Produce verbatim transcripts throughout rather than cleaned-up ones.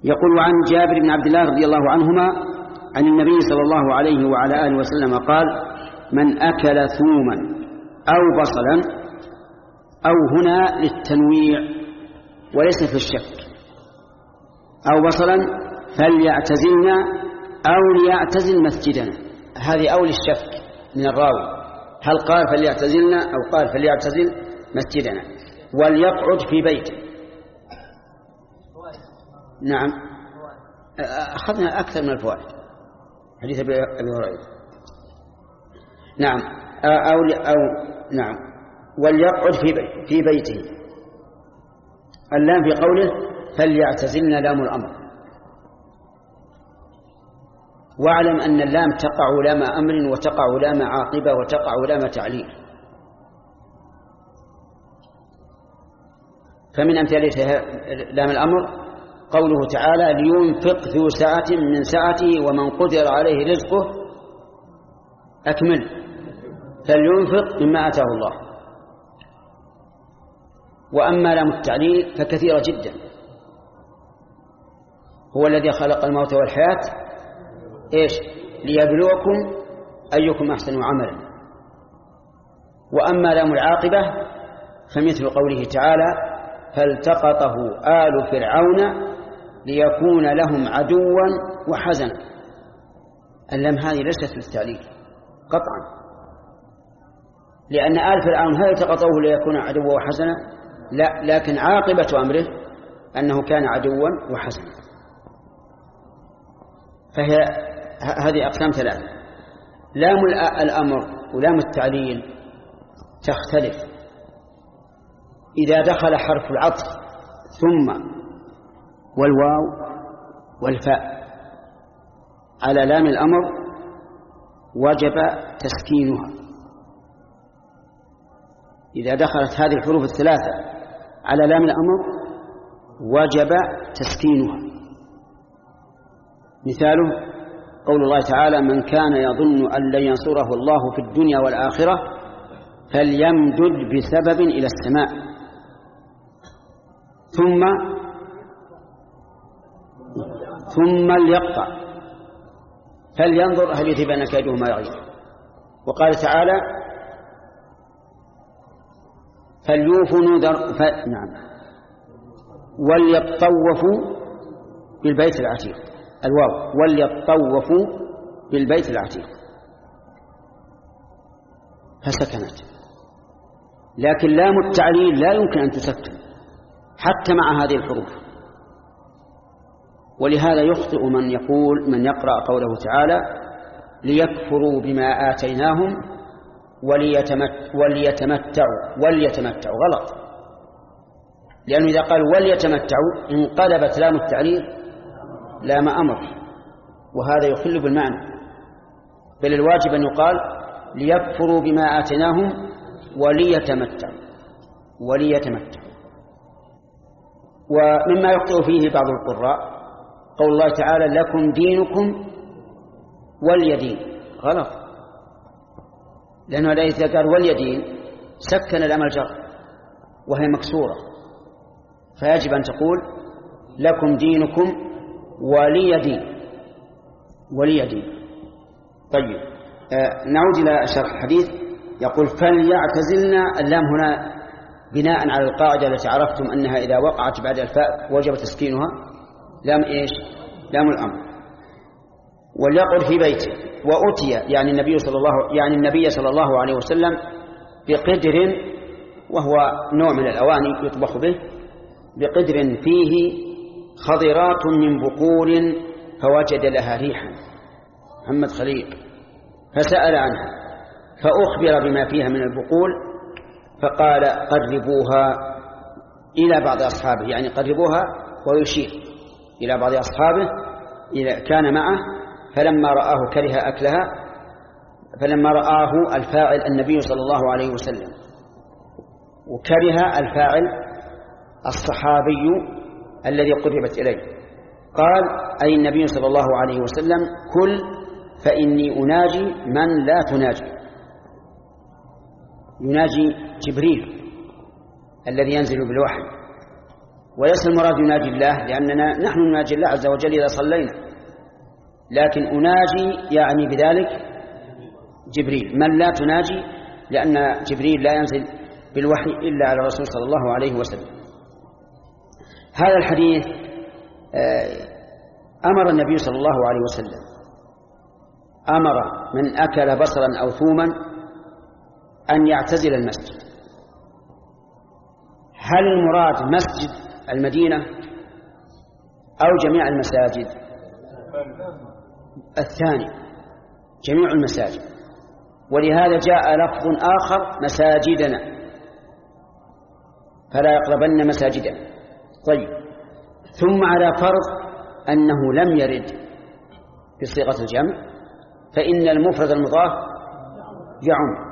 يقول عن جابر بن عبد الله رضي الله عنهما عن النبي صلى الله عليه وعلى آله وسلم قال: من أكل ثوما أو بصلا، أو هنا للتنويع وليس في الشك، أو بصلا فليعتزلنا أو ليعتزل مسجدنا. هذه أو للشك من الراوي، هل قال فليعتزلنا أو قال فليعتزل مسجدنا. وليقعد في بيته. نعم، أخذنا أكثر من الفوائد حديث أبي هريرة. نعم، أو, أو نعم وليقعد في, بي في بيته. اللام في قوله فليعتزلنا لام الأمر. واعلم أن اللام تقع لام أمر وتقع لام عاقبة وتقع لام تعليل. فمن أمثلتها لام الأمر قوله تعالى: لينفق ذو سعة من سعته ومن قدر عليه رزقه أكمل فلينفق مما آتاه الله. وأما لام التعليل فكثيرة جدا. هو الذي خلق الموت والحياة إيش ليبلوكم أيكم أحسن عملا. وأما لام العاقبة فمثل قوله تعالى: فالتقطه آل فرعون ليكون لهم عدوا وحزنا. اللام هذه ليست للتعليل قطعا، لأن آل فرعون هل التقطوه ليكون عدوا وحزنا؟ لا، لكن عاقبة أمره أنه كان عدوا وحزنا. فهي هذه أقسام ثلاثة. لام الأمر ولام التعليل تختلف إذا دخل حرف العطف ثم والواو والفاء على لام الأمر وجب تسكينها. إذا دخلت هذه الحروف الثلاثة على لام الأمر وجب تسكينها. مثاله قول الله تعالى: من كان يظن أن لن ينصره الله في الدنيا والآخرة فليمدد بسبب إلى السماء ثم ثم ليقطع فلينظر هل يذهبن كيده ما يغيظ. وقال تعالى: فليوفوا نذر ف... نعم وليطوفوا بالبيت العتيق. الواو وليطوفوا بالبيت العتيق فسكنت. لكن لام التعليل لا يمكن أن تسكن حتى مع هذه الحروف. ولهذا يخطئ من يقول من يقرأ قوله تعالى: ليكفروا بما آتيناهم وليتمت وليتمتعوا وليتمتعوا. غلط، لأنه إذا قال وليتمتعوا انقلبت لام التعليل لام أمر، وهذا يخل بالمعنى. بل الواجب أن يقال ليكفروا بما آتيناهم وليتمتعوا وليتمتعوا. ومما يخطئ فيه بعض القراء قول الله تعالى: لكم دينكم وليدين. غلط، لأنه إذا قال وليدين سكن لام الجر وهي مكسورة، فيجب أن تقول لكم دينكم وليدين وليدين. طيب، آه نعود إلى شرح الحديث. يقول: فليعتزلنا. اللام هنا بناء على القاعدة التي عرفتم أنها إذا وقعت بعد الفاء وجب تسكينها. لام إيش؟ لام الأمر. وليقعد في بيته. وأتي يعني النبي صلى الله يعني النبي صلى الله عليه وسلم بقدر، وهو نوع من الأواني يطبخ به، بقدر فيه خضرات من بقول فوجد لها ريحا. محمد خليل فسأل عنها فأخبر بما فيها من البقول فقال: قربوها إلى بعض أصحابه، يعني قربوها ويشير إلى بعض أصحابه إذا كان معه. فلما رآه كره أكلها، فلما رآه الفاعل النبي صلى الله عليه وسلم، وكره الفاعل الصحابي الذي قربت إليه. قال: أي النبي صلى الله عليه وسلم: كل فإني أناجي من لا تناجي. يناجي جبريل الذي ينزل بالوحي. وليس المراد يناجي الله، لأننا نحن نناجي الله عز وجل إذا صلينا، لكن أناجي يعني بذلك جبريل. من لا تناجي، لأن جبريل لا ينزل بالوحي إلا على الرسول صلى الله عليه وسلم. هذا الحديث أمر النبي صلى الله عليه وسلم، أمر من أكل بصلا أو ثوما أن يعتزل المسجد. هل المراد مسجد المدينة أو جميع المساجد؟ الثاني، جميع المساجد. ولهذا جاء لفظ آخر مساجدنا، فلا يقربن مساجدنا. طيب، ثم على فرض أنه لم يرد بصيغة الجمع، فإن المفرد المضاف يعم.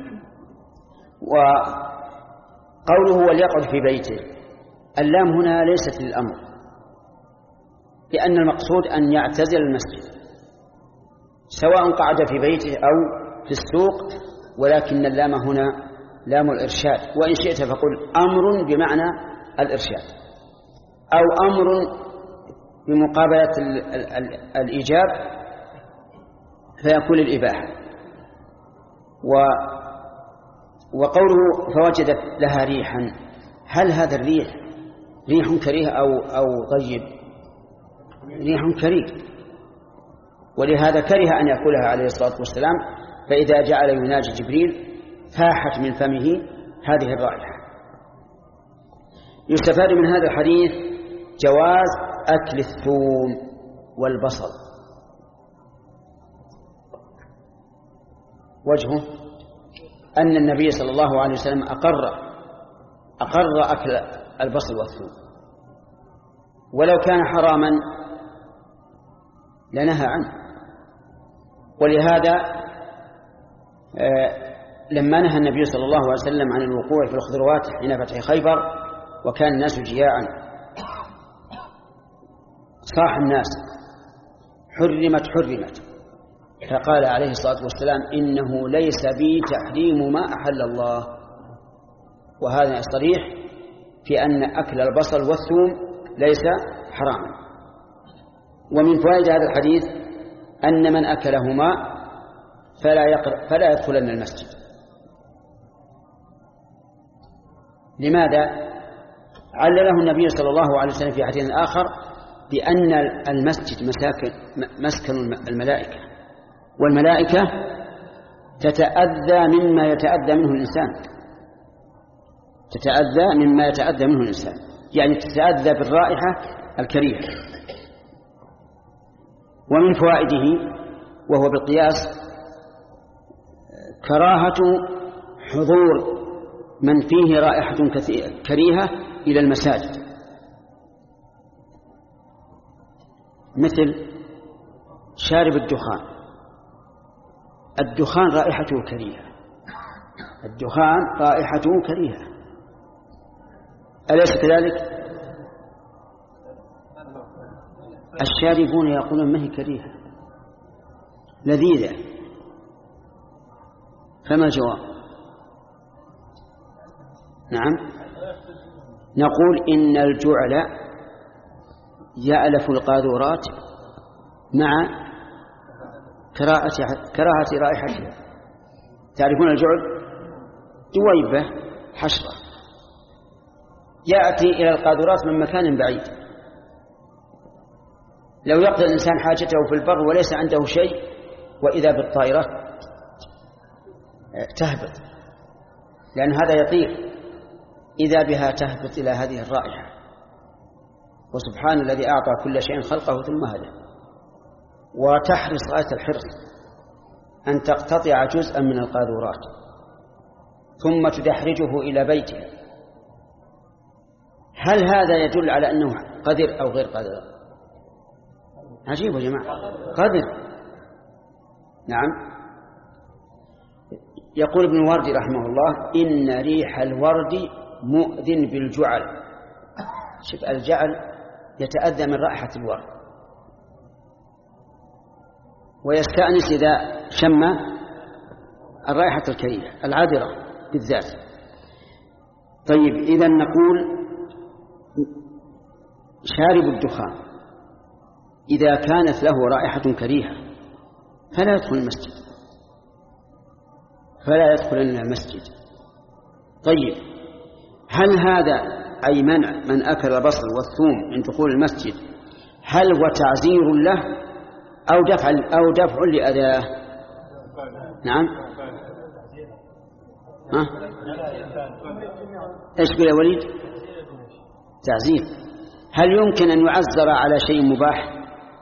وقوله وليقعد في بيته، اللام هنا ليست للأمر، لأن المقصود أن يعتزل المسجد سواء قعد في بيته أو في السوق، ولكن اللام هنا لام الإرشاد، وإن شئت فقل أمر بمعنى الإرشاد، أو أمر بمقابلة ال ال ال الإيجاب فيكون الإباحة. و وقوله فوجدت لها ريحا، هل هذا الريح ريح كريه أو, أو طيب؟ ريح كريه، ولهذا كره أن يأكلها عليه الصلاة والسلام، فإذا جعل يناجي جبريل فاحت من فمه هذه الرائحة. يستفاد من هذا الحديث جواز أكل الثوم والبصل. وجهه أن النبي صلى الله عليه وسلم أقر أقر أكل البصل والثوم، ولو كان حراما لنهى عنه. ولهذا لما نهى النبي صلى الله عليه وسلم عن الوقوع في الخضروات حين فتح خيبر وكان الناس جياعا، صاح الناس حرمت حرمت، فقال عليه الصلاة والسلام إنه ليس بي تحريم ما أحل الله. وهذا صريح في أن أكل البصل والثوم ليس حراما. ومن فوائد هذا الحديث أن من أكلهما فلا يقرأ فلا يدخلن المسجد. لماذا؟ علله النبي صلى الله عليه وسلم في حديث آخر بأن المسجد مساكن مسكن الملائكة، والملائكة تتأذى مما يتأذى منه الإنسان، تتأذى مما يتأذى منه الإنسان، يعني تتأذى بالرائحة الكريهة. ومن فوائده وهو بالقياس كراهة حضور من فيه رائحة كريهة إلى المساجد، مثل شارب الدخان. الدخان رائحته كريهة، الدخان رائحته كريهة، أليس كذلك؟ الشاربون يقولون ما هي كريهة لذيذة، فما الجواب؟ نعم، نقول إن الجعل يألف القاذورات مع كراهة كراهة رائحتها. تعرفون الجعل؟ دويبة حشرة يأتي إلى القاذورات من مكان بعيد، لو يقضي الإنسان حاجته في البر وليس عنده شيء وإذا بالطائرة تهبط، لأن هذا يطير، إذا بها تهبط إلى هذه الرائحة. وسبحان الذي أعطى كل شيء خلقه ثم هدى. وتحرص غاية الحرص أن تقتطع جزءا من القاذورات ثم تدحرجه إلى بيتها. هل هذا يدل على أنه قدر أو غير قدر؟ عجيب يا جماعة، قدر. نعم. يقول ابن الوردي رحمه الله إن ريح الورد مؤذن بالجعل. شوف، الجعل يتأذى من رائحة الورد ويستأنس إذا شم الرائحة الكريهة العذرة بالذات. طيب، إذن نقول شارب الدخان إذا كانت له رائحة كريهة فلا يدخل المسجد فلا يدخل إلا المسجد. طيب هل هذا أي منع من أكل البصل والثوم من دخول المسجد هل هو تعزير له أو دفع أو دفع لأذاه؟ نعم. ها؟ إيش قال يا وليد؟ تعزير. هل يمكن أن يعزر على شيء مباح؟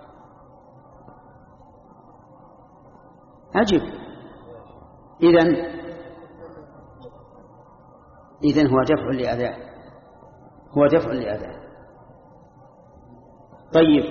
أجب. إذن إذن هو دفع لأذاه هو دفع لأذاه. طيب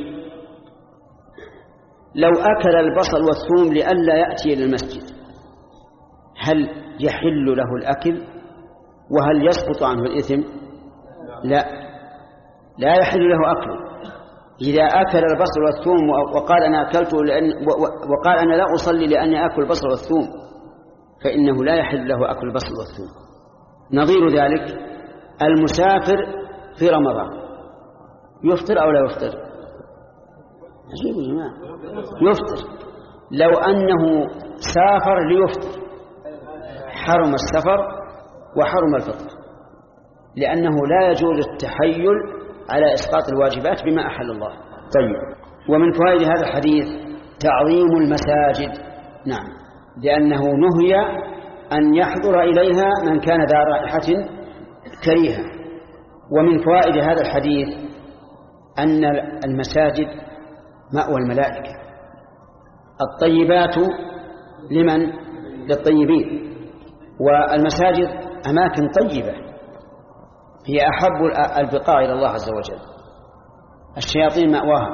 لو أكل البصل والثوم لئلا يأتي إلى المسجد هل يحل له الأكل وهل يسقط عنه الإثم؟ لا لا يحل له أكله. إذا أكل البصل والثوم وقال أنا أكلته لأن وقال أنا لا أصلي لأني أكل البصل والثوم فإنه لا يحل له أكل البصل والثوم. نظير ذلك المسافر في رمضان يفطر أو لا يفطر؟ عجيب يا جماعة، يفطر. لو أنه سافر ليفطر حرم السفر وحرم الفطر لأنه لا يجوز التحيل على إسقاط الواجبات بما أحل الله. طيب ومن فوائد هذا الحديث تعظيم المساجد. نعم لأنه نهي أن يحضر إليها من كان ذا رائحة كريهة. ومن فوائد هذا الحديث أن المساجد مأوى الملائكة. الطيبات لمن؟ للطيبين. والمساجد أماكن طيبة هي أحب البقاع إلى الله عز وجل. الشياطين مأواها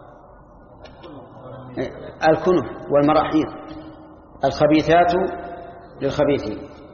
الكنف والمراحيض الخبيثات للخبيثين.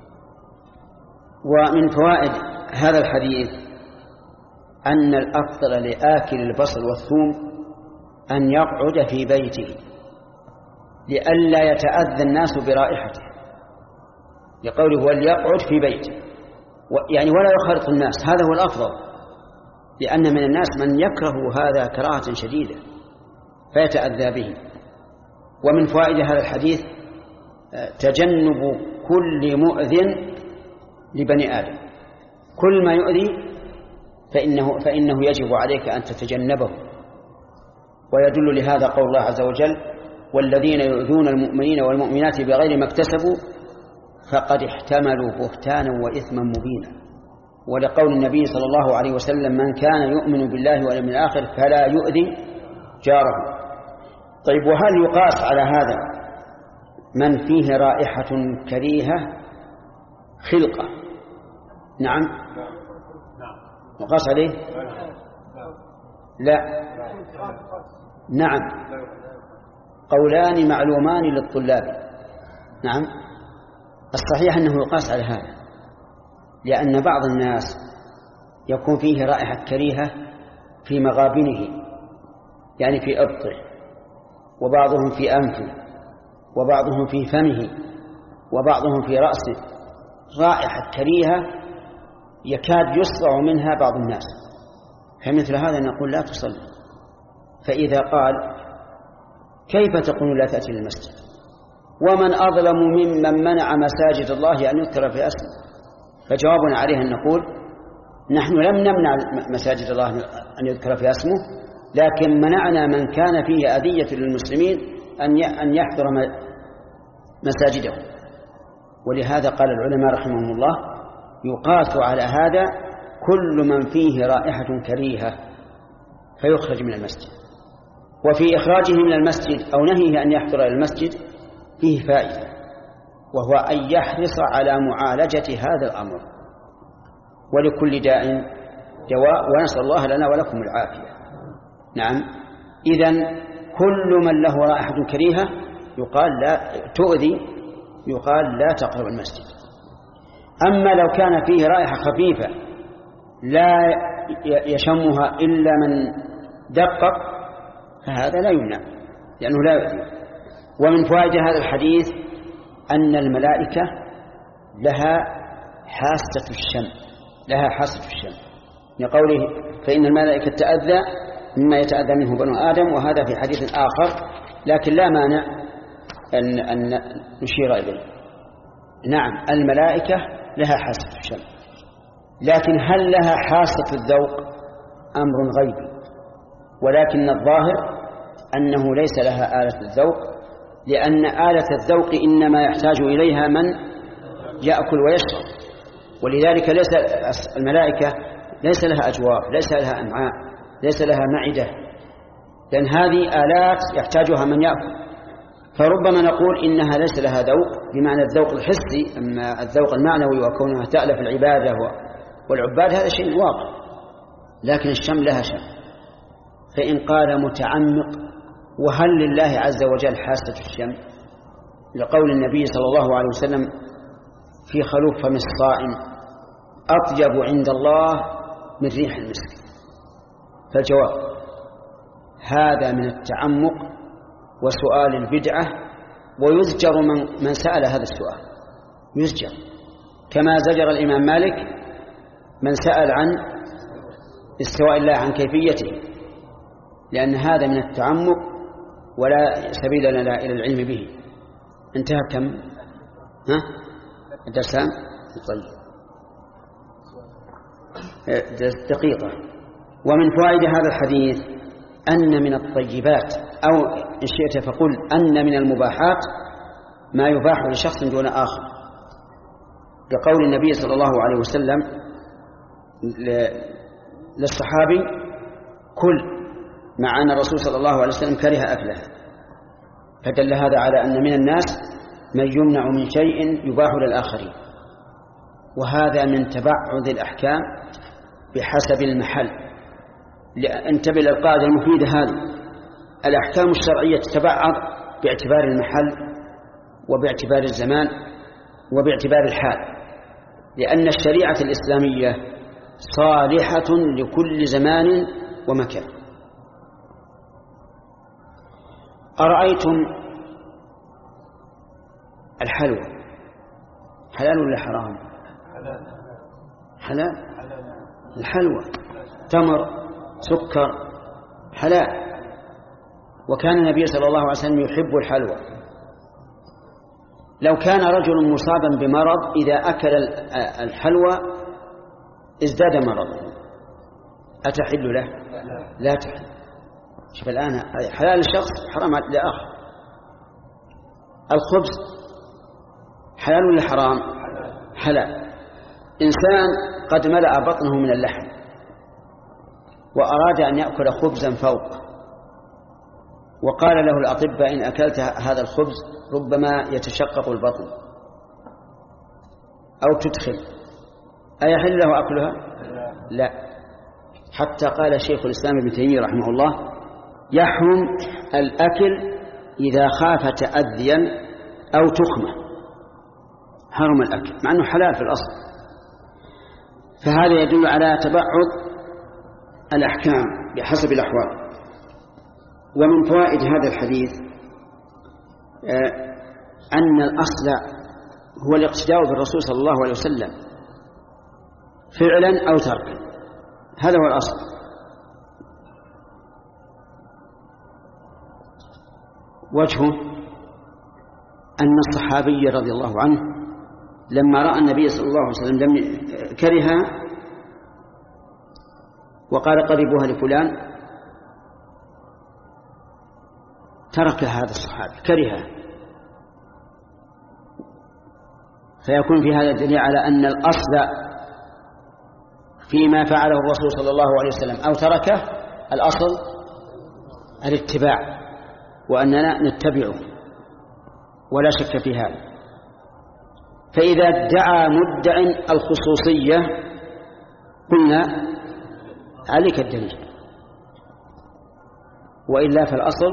ومن فوائد هذا الحديث أن الأفضل لآكل البصل والثوم أن يقعد في بيته لئلا يتأذى الناس برائحته لقوله وليقعد في بيته يعني ولا يخالط الناس. هذا هو الأفضل لأن من الناس من يكره هذا كراهة شديدة فيتأذى به. ومن فوائد هذا الحديث تجنب كل مؤذن لبني آدم. كل ما يؤذي فإنه, فإنه يجب عليك أن تتجنبه. ويدل لهذا قول الله عز وجل والذين يؤذون المؤمنين والمؤمنات بغير ما اكتسبوا فقد احتملوا بهتانا وإثما مبينا. ولقول النبي صلى الله عليه وسلم من كان يؤمن بالله واليوم الآخر فلا يؤذي جاره. طيب وهل يقاس على هذا من فيه رائحة كريهة خلقة؟ نعم يقاس عليه؟ لا نعم قولان معلومان للطلاب. نعم الصحيح أنه يقاس على هذا لأن بعض الناس يكون فيه رائحة كريهة في مغابنه يعني في أبطه وبعضهم في أنفه وبعضهم في فمه وبعضهم في رأسه رائحة كريهة يكاد يصرع منها بعض الناس. فمثل هذا نقول لا تصلي. فإذا قال كيف تقول لا تأتي للمسجد ومن أظلم ممن منع مساجد الله أن يذكر في اسمه؟ فجوابنا عليه أن نقول نحن لم نمنع مساجد الله أن يذكر في اسمه لكن منعنا من كان فيه أذية للمسلمين أن يحضر مساجده. ولهذا قال العلماء رحمهم الله يقاس على هذا كل من فيه رائحة كريهة فيخرج من المسجد. وفي إخراجه من المسجد أو نهيه أن يحضر إلى المسجد فيه فائدة وهو أن يحرص على معالجة هذا الأمر. ولكل داء دواء ونسأل الله لنا ولكم العافية. نعم إذن كل من له رائحة كريهة يقال لا تؤذي يقال لا تقرب المسجد. أما لو كان فيه رائحة خفيفة لا يشمها إلا من دقق فهذا لا يمنع لأنه لا يؤذي. ومن فوائد هذا الحديث أن الملائكة لها حاسة الشم لها حاسة الشم لقوله فإن الملائكة تأذى مما يتأذى منه بنو آدم، وهذا في حديث آخر لكن لا مانع أن, أن نشير إليه. نعم الملائكة لها حاسة الشم، لكن هل لها حاسة الذوق؟ أمر غيبي، ولكن الظاهر أنه ليس لها آلة الذوق، لأن آلة الذوق إنما يحتاج إليها من يأكل ويشرب، ولذلك ليس الملائكة ليس لها أجواف، ليس لها أمعاء، ليس لها معدة، لأن هذه آلات يحتاجها من يأكل. فربما نقول إنها ليس لها ذوق بمعنى الذوق الحسي، أما الذوق المعنوي وكونها تألف العبادة والعباد هذا شيء واقع، لكن الشم لها شم. فإن قال متعمق وهل لله عز وجل حاسة الشم؟ لقول النبي صلى الله عليه وسلم في خلوف فم الصائم أطيب عند الله من ريح المسك. فالجواب هذا من التعمق وسؤال البدعة، ويزجر من, من سأل هذا السؤال، يزجر كما زجر الإمام مالك من سأل عن استواء الله عن كيفيته، لأن هذا من التعمق ولا سبيل لنا إلى العلم به. انتهى كم؟ ها؟ الدرسان؟ طيب دقيقة. ومن فوائد هذا الحديث أن من الطيبات، أو إن شئت فقل أن من المباحات ما يباح لشخص دون آخر، لقول النبي صلى الله عليه وسلم للصحابي كل، مع أن الرسول صلى الله عليه وسلم كره أكله، فدل هذا على أن من الناس من يمنع من شيء يباح للآخرين، وهذا من تبعض الأحكام بحسب المحل. انتبه للقاعدة المفيدة هذه، الأحكام الشرعية تتبعض باعتبار المحل وباعتبار الزمان وباعتبار الحال، لأن الشريعة الإسلامية صالحة لكل زمان ومكان. أرأيتم الحلوى حلال ولا حرام؟ حلال. الحلوى تمر سكر حلال، وكان النبي صلى الله عليه وسلم يحب الحلوى. لو كان رجل مصابا بمرض إذا أكل الحلوى ازداد مرضه، أتحل له؟ لا تحل. شوف الآن حلال الشخص حرام لآخر. الخبز حلال ولا حرام؟ حلال. إنسان قد ملأ بطنه من اللحم وأراد أن يأكل خبزا فوق، وقال له الأطباء إن أكلت هذا الخبز ربما يتشقق البطن أو تدخل، أيحل له أكلها؟ لا. حتى قال شيخ الإسلام ابن تيمية رحمه الله يحرم الأكل إذا خاف تأذيا أو تخمة، حرم الأكل مع أنه حلال في الأصل. فهذا يدل على تبعض الأحكام بحسب الأحوال. ومن فوائد هذا الحديث أن الأصل هو الاقتداء بالرسول صلى الله عليه وسلم فعلا أو تركا، هذا هو الأصل. وجهه أن الصحابي رضي الله عنه لما رأى النبي صلى الله عليه وسلم لم كرها وقال قربوها لفلان ترك هذا الصحابي كرها، فيكون في هذا الدليل على أن الأصل فيما فعله الرسول صلى الله عليه وسلم أو تركه الأصل الاتباع، وأننا نتبعه ولا شك في هذا. فإذا ادعى مدع الخصوصية قلنا عليك الدليل، وإلا فالأصل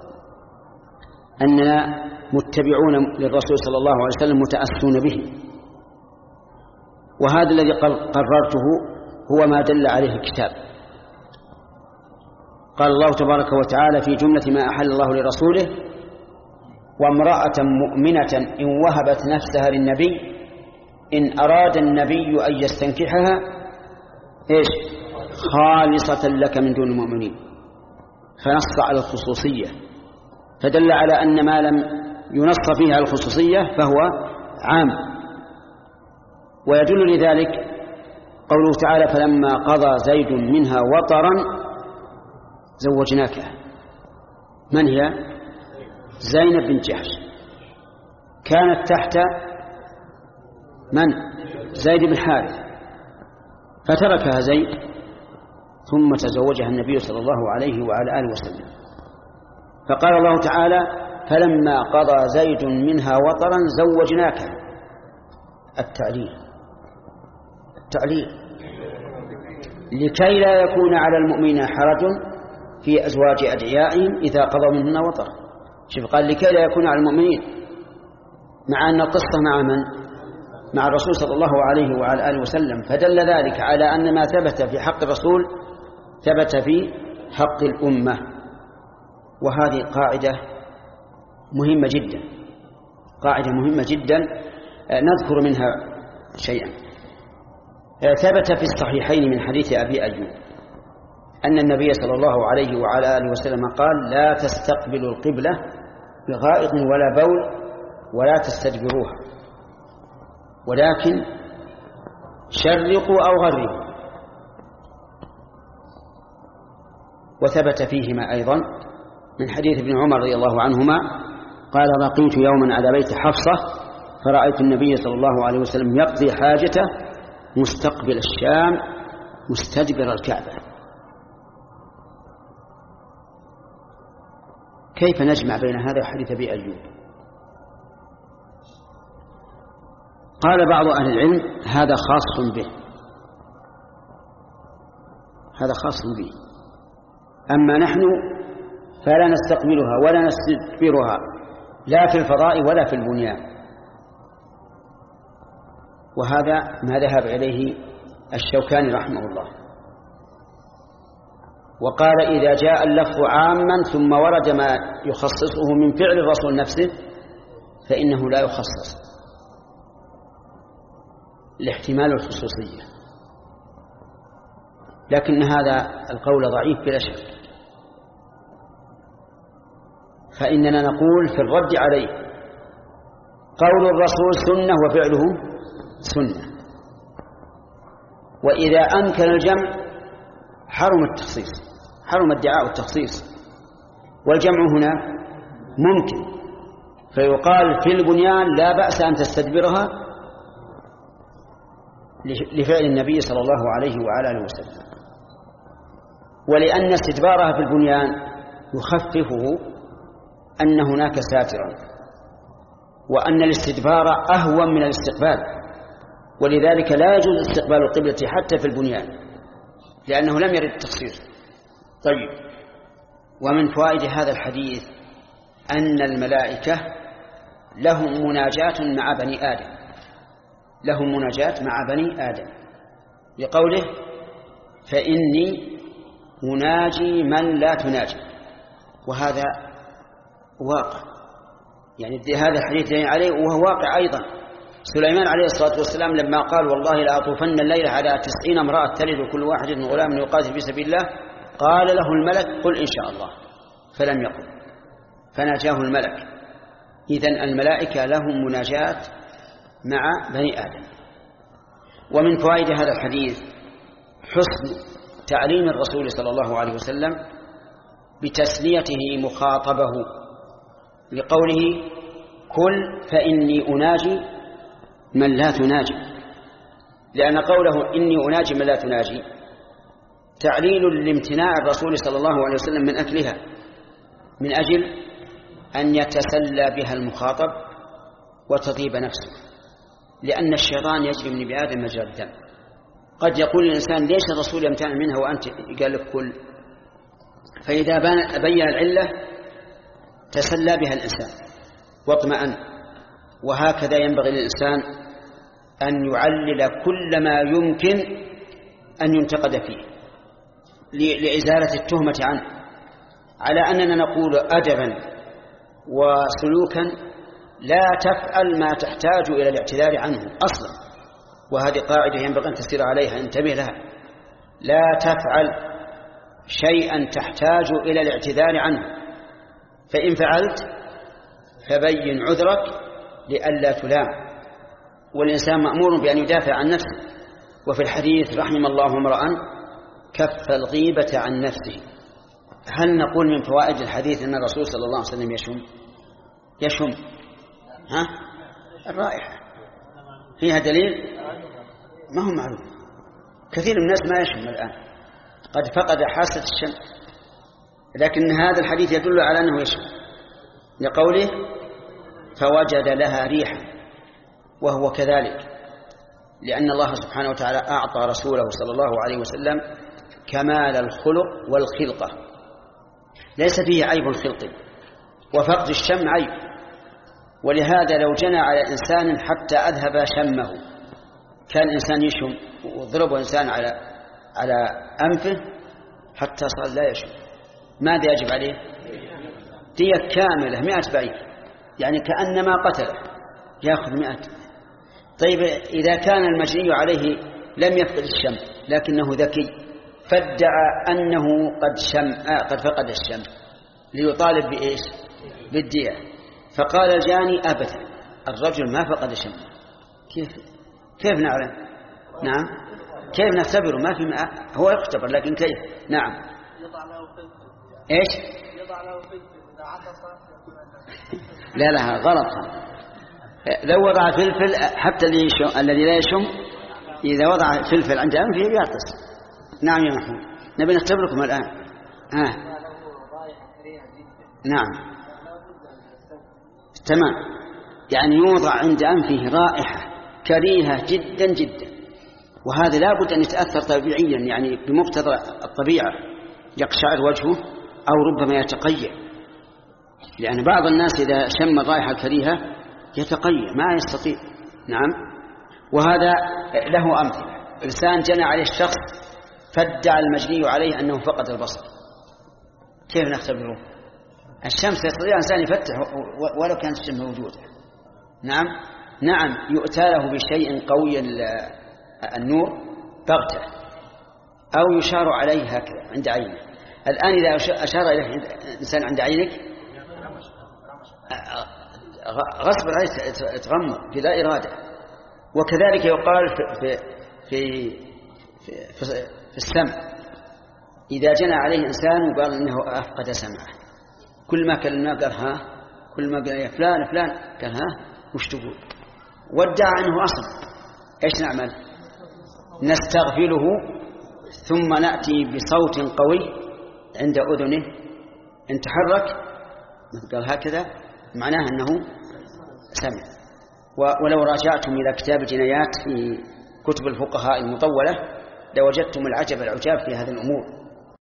أننا متبعون للرسول صلى الله عليه وسلم متأسون به، وهذا الذي قررته هو ما دل عليه الكتاب. قال الله تبارك وتعالى في جملة ما أحل الله لرسوله وامرأة مؤمنة إن وهبت نفسها للنبي إن أراد النبي أن يستنكحها إيش خالصة لك من دون المؤمنين، فنص على الخصوصية، فدل على أن ما لم ينص فيه على الخصوصية فهو عام. ويدل لذلك قوله تعالى: فلما قضى زيد منها وطرا زوجناكها. من هي؟ زينب بنت جحش، كانت تحت من؟ زيد بن حارث، فتركها زيد ثم تزوجها النبي صلى الله عليه وعلى آله وسلم. فقال الله تعالى: فلما قضى زيد منها وطرا زوجناكها. التعليل التعليل لكي لا يكون على المؤمنين حرج في أزواج أدعيائهم إذا قضوا منهن وطرا. شوف، قال لكي لا يكون على المؤمنين، مع أن القصة مع من؟ مع الرسول صلى الله عليه وعلى آله وسلم، فدل ذلك على أن ما ثبت في حق الرسول ثبت في حق الأمة. وهذه قاعدة مهمة جدا، قاعدة مهمة جدا نذكر منها شيئا. ثبت في الصحيحين من حديث أبي أيوب أن النبي صلى الله عليه وعلى آله وسلم قال: لا تستقبلوا القبلة بغائط ولا بول ولا تستدبروها، ولكن شرقوا أو غربوا. وثبت فيهما أيضا من حديث ابن عمر رضي الله عنهما قال: بقيت يوما على بيت حفصة فرأيت النبي صلى الله عليه وسلم يقضي حاجته مستقبل الشام مستدبر الكعبة. كيف نجمع بين هذا وحديث أبي أيوب؟ قال بعض أهل العلم: هذا خاص به، هذا خاص به، أما نحن فلا نستقبلها ولا نستدبرها لا في الفضاء ولا في البنيان. وهذا ما ذهب إليه الشوكاني رحمه الله. وقال: إذا جاء اللفظ عاما ثم ورد ما يخصصه من فعل الرسول نفسه فإنه لا يخصص لاحتمال الخصوصية. لكن هذا القول ضعيف بلا شك، فإننا نقول في الرد عليه: قول الرسول سنة وفعله سنة، وإذا أمكن الجمع حرم التخصيص، حرم ادعاء التخصيص، والجمع هنا ممكن، فيقال في البنيان لا بأس أن تستدبرها لفعل النبي صلى الله عليه وعلى آله وسلم، ولأن استدبارها في البنيان يخففه أن هناك ساترا، وأن الاستدبار أهون من الاستقبال، ولذلك لا يجوز استقبال القبلة حتى في البنيان لأنه لم يرد التخصيص. طيب، ومن فوائد هذا الحديث أن الملائكة لهم مناجاة مع بني آدم، لهم مناجاة مع بني آدم لقوله: فإني أناجي من لا تناجي. وهذا واقع، يعني هذا الحديث دليل عليه، وهو واقع أيضا. سليمان عليه الصلاة والسلام لما قال: والله لا أطوفن الليل على تسعين امرأة تلد كل واحد من غلام يقاتل في سبيل الله، قال له الملك: قل إن شاء الله، فلم يقل، فناجاه الملك. إذن الملائكة لهم مناجاة مع بني آدم. ومن فوائد هذا الحديث حسن تعليم الرسول صلى الله عليه وسلم بتسليته مخاطبه لقوله: كل فإني أناجي من لا تناجي، لأن قوله إني أناجي من لا تناجي تعليل لامتناع الرسول صلى الله عليه وسلم من أكلها، من أجل أن يتسلى بها المخاطب وتطيب نفسه، لأن الشيطان يجري من ابن آدم مجرى الدم. قد يقول الإنسان: ليش الرسول يمتنع منها وأنت قال لك كل؟ فإذا بين العلة تسلى بها الإنسان واطمأن. وهكذا ينبغي للإنسان أن يعلل كل ما يمكن أن ينتقد فيه لإزالة التهمة عنه، على أننا نقول أدبا وسلوكا لا تفعل ما تحتاج إلى الاعتذار عنه أصلا. وهذه قاعدة ينبغي أن تسير عليها، انتبه لها. لا تفعل شيئا تحتاج إلى الاعتذار عنه، فإن فعلت فبين عذرك لئلا تلام. والإنسان مأمور بأن يدافع عن نفسه. وفي الحديث رحم الله امرأ كف الغيبة عن نفسه. هل نقول من فوائد الحديث أن الرسول صلى الله عليه وسلم يشم يشم ها الرائحة فيها دليل؟ ما هو معلوم. كثير من الناس ما يشم الآن، قد فقد حاسة الشم، لكن هذا الحديث يدل على أنه يشم لقوله فوجد لها ريحا، وهو كذلك لأن الله سبحانه وتعالى أعطى رسوله صلى الله عليه وسلم كمال الخلق والخلقة، ليس فيه عيب خلقي، وفقد الشم عيب. ولهذا لو جنى على إنسان حتى أذهب شمه، كان إنسان يشم وضربه إنسان على على أنفه حتى صار لا يشم، ماذا يجب عليه؟ دية كاملة مئة بعير، يعني كأنما قتله يأخذ مئة. طيب إذا كان المجني عليه لم يفقد الشم لكنه ذكي فادعى أنه قد شم آه قد فقد الشم ليطالب بإيش؟ بالدية، فقال الجاني أبدا الرجل ما فقد الشم. كيف كيف نعلم؟ نعم كيف نختبره؟ ما في ماء، هو يختبر لكن كيف؟ نعم يضع له فلفل. إيش؟ يضع له فلفل إذا عطس. لا لا غلط. لو وضع فلفل حتى اللي يشم الذي لا يشم إذا وضع فلفل عند أنفه يعطس. نعم يا محمود نبي نختبركم الآن. آه. نعم تمام، يعني يوضع عند أنفه رائحة كريهة جدا جدا، وهذا لا بد أن يتأثر طبيعيا يعني بمقتضى الطبيعة، يقشعر وجهه أو ربما يتقيأ، لأن بعض الناس إذا شم الرائحة الكريهة يتقيأ ما يستطيع. نعم وهذا له أمثلة. إنسان جنى عليه الشخص فادعى المجني عليه أنه فقد البصر، كيف نختبره؟ الشمس يستطيع إنسان يفتح ولو كانت الشمس موجودة. نعم نعم يؤتى له بشيء قوي النور بغتة أو يشار عليه هكذا عند عينه. الآن إذا أشار إليه إنسان عند عينك غصب عليه تغمض بلا إرادة. وكذلك يقال في في في, في, في السمع، إذا جنى عليه إنسان وقال إنه أفقد سمعه، كل ما كلمنا قال ها، كل ما قال يا فلان فلان قال ها وش تقول، وادعى عنه أصلا. إيش نعمل؟ نستغفله ثم نأتي بصوت قوي عند أذنه، إن تحرك قال هكذا معناه أنه سمع. ولو راجعتم إلى كتاب الجنايات في كتب الفقهاء المطولة لوجدتم العجب العجاب في هذه الأمور.